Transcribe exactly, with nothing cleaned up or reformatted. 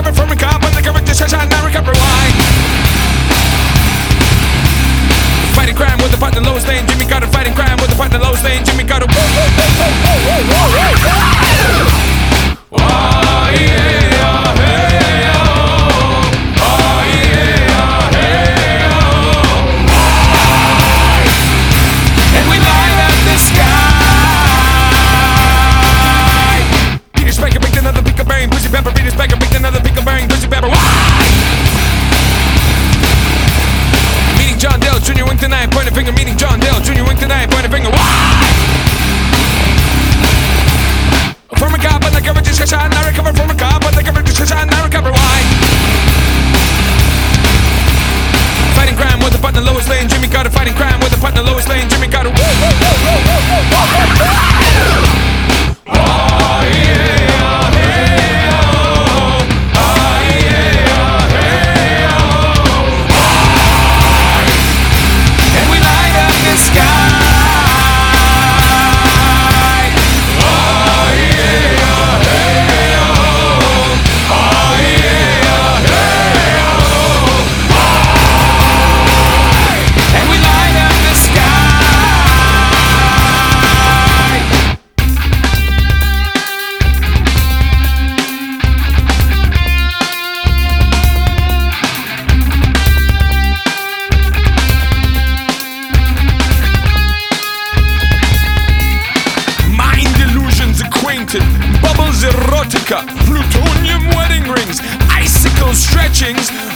recover from a cop, but the character shut shine, now recover why. Fighting crime with the partner Lois Lane, Jimmy Carter. Fighting crime with the partner Lois Lane, Jimmy Carter. Oh yeah, hey oh, oh yeah, hey oh. And we light up the sky. Peter Spanker baked another pickle brain, Pussy Pepper. Peter Spanker baked another pickle brain, Pussy Pepper. Meeting John Dale, Junior wink tonight, point a finger. Meeting John Dale, Junior wink tonight, point a finger. From a cop, but the cover just got shot, and I recover from a cop, but the cover just got shot, and I recover why. Fighting crime with the partner Lois Lane, Jimmy Carter. Fighting crime with the partner Lois Lane, Jimmy Carter. Oh yeah. Bubbles erotica, plutonium wedding rings, icicle stretchings,